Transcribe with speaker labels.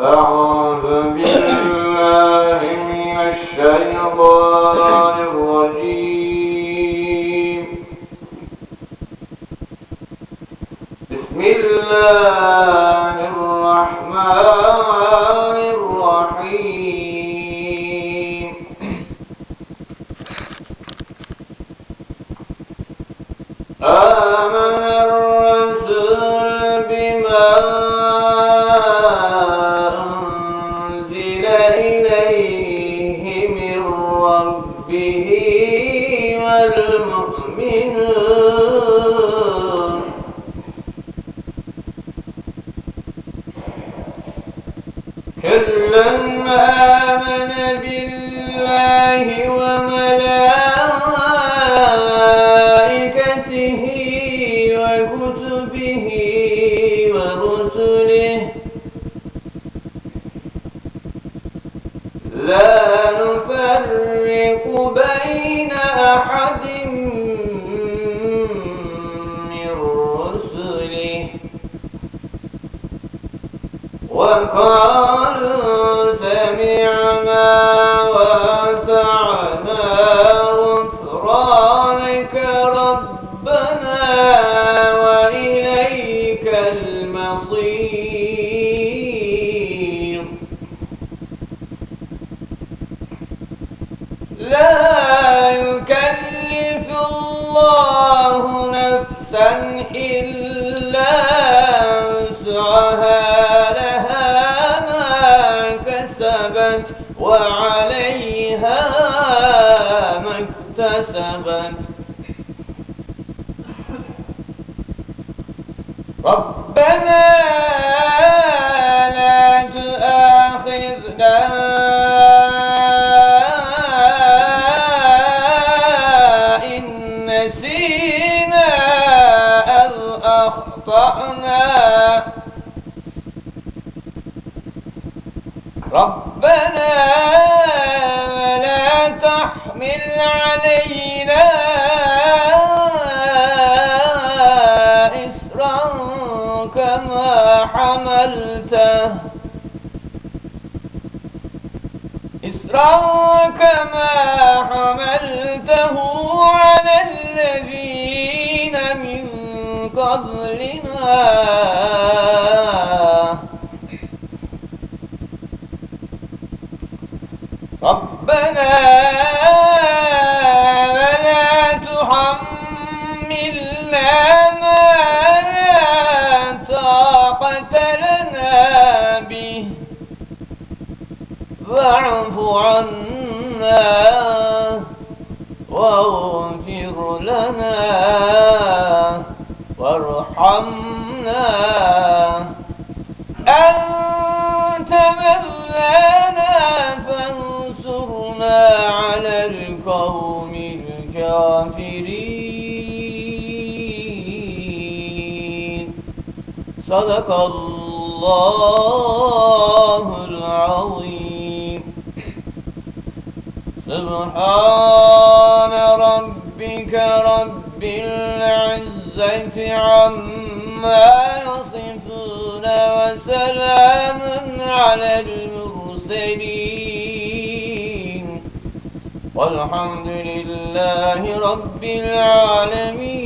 Speaker 1: أعوذ بالله من الشيطان الرجيم. بسم الله الرحمن الرحيم. آمن الرسول بما أنزل إليه من ربه والمؤمنون كلا آمن بالله وملائكته وكتبه ورسله لا نفرق بين أحد من رسله وقالوا سمعنا وأطعنا غفرانك ربنا وإليك المصير. لا يكلف الله نفسا إلا وسعها وعليها ما اكتسبت. ربنا لا تؤاخذنا إن نسينا أو أخطأنا. ربنا ولا تحمل علينا إصرا كما حملته على الذين من قبلنا. ربنا ولا تحملنا ما لا طاقة لنا به واعف عنا واغفر لنا وارحمنا أنت مولانا فانصرنا على القوم الكافرين. صدق الله العظيم. سبحان ربك رب العزة عما يصفون وسلام على المرسلين والحمد لله رب العالمين.